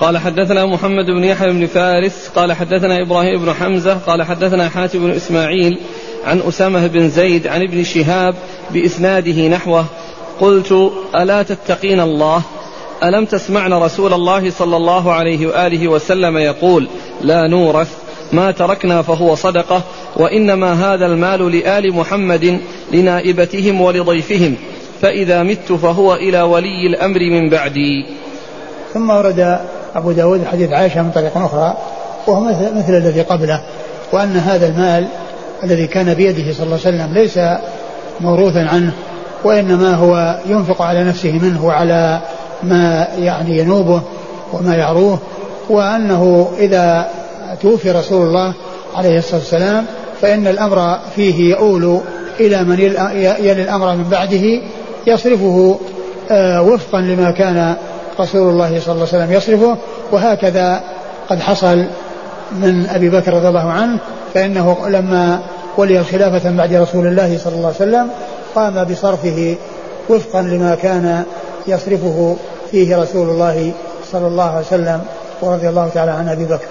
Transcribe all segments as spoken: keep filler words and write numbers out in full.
قال حدثنا محمد بن يحيى بن فارس قال حدثنا إبراهيم بن حمزة قال حدثنا حاتم بن إسماعيل عن أسامة بن زيد عن ابن شهاب بإسناده نحوه. قلت ألا تتقين الله؟ ألم تسمعن رسول الله صلى الله عليه وآله وسلم يقول لا نورث ما تركنا فهو صدقة وإنما هذا المال لآل محمد لنائبتهم ولضيفهم فإذا مت فهو إلى ولي الأمر من بعدي. ثم ورد أبو داود حديث عائشة من طريق أخرى وهو مثل الذي قبله وأن هذا المال الذي كان بيده صلى الله عليه وسلم ليس موروثا عنه وإنما هو ينفق على نفسه منه وعلى ما يعني ينوبه وما يعروه وأنه إذا توفي رسول الله عليه الصلاة والسلام فإن الأمر فيه يؤول إلى من يلي الأمر من بعده يصرفه وفقا لما كان رسول الله صلى الله عليه وسلم يصرفه. وهكذا قد حصل من أبي بكر رضي الله عنه فإنه لما ولي الخلافة بعد رسول الله صلى الله عليه وسلم قام بصرفه وفقا لما كان يصرفه فيه رسول الله صلى الله عليه وسلم ورضي الله تعالى عن أبي بكر.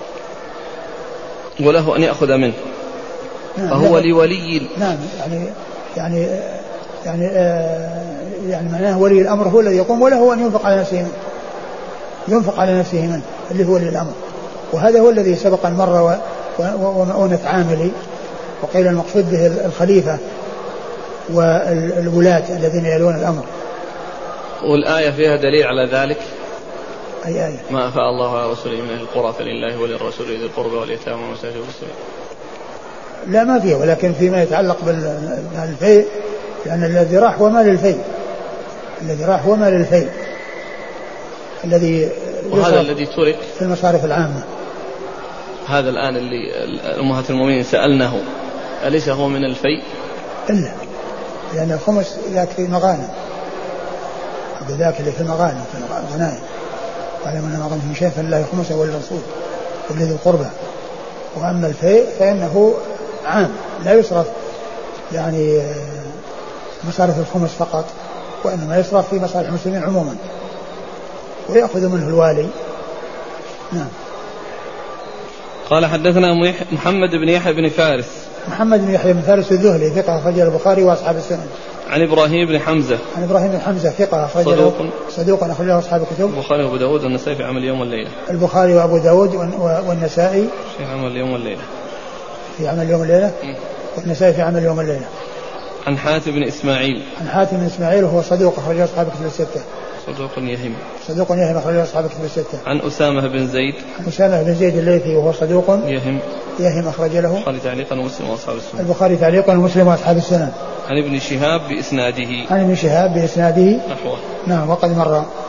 وله أن يأخذ منه فهو لولي. نعم يعني يعني يعني آه يعني معناه ولي الأمر هو الذي يقوم وله أن ينفق على نفسه منه ينفق على نفسه منه اللي هو ولي الأمر. وهذا هو الذي سبق المرة ومؤونة عاملي وقيل المقصود به الخليفة والولاة الذين يلون الأمر. والآية فيها دليل على ذلك. أي آية؟ ما أفاء الله على رسوله من القرى فلله وللرسول ذي القربى واليتامى والمساكين والسبيل. لا ما فيه ولكن فيما يتعلق بالفيء لأن الذي راح هو مال الفيء الذي راح هو مال الفيء الذي وهذا الذي ترك في المصارف العامة. هذا الآن اللي أمهات المؤمنين سألناه أليس هو من الفيء؟ إلا لأن الخمس ذاك في مغانم ذاك اللي في المغانم في الغنائم قال من ما غنم شيء فلله خمسه وللرسول ولذي القربى. وأما الفيء فإنه عام لا يصرف يعني مصارف الخمس فقط وإنما يصرف في مصارف المسلمين عموما ويأخذ منه الوالي. نعم. قال حدثنا محمد بن يحيى بن فارس محمد بن يحيى بن فارس الذهلي ثقة أخرجه البخاري وأصحاب السنن. عن إبراهيم بن حمزة عن إبراهيم بن حمزة ثقة أخرجه صدوق صدوق أخرجه أصحاب الكتب البخاري وأبو داود والنسائي في عمل اليوم والليلة. البخاري وأبو داود والنسائي في عمل اليوم والليلة في عمل اليوم والليلة والنسائي في عمل اليوم والليلة. عن حاتم بن إسماعيل عن حاتم بن إسماعيل وهو صدوق أخرجه أصحاب الكتب الستة. صدوق يهم صدوق يهم أخرجه أصحاب الكتب الستة. عن أسامة بن زيد عن أسامة بن زيد الليثي وهو صدوق يهم يهم أخرج له البخاري تعليقا ومسلم وأصحاب السنن. البخاري تعليقا ومسلم وأصحاب السنن. عن ابن شهاب بإسناده عن ابن شهاب بإسناده نحوه. نعم وقد مر.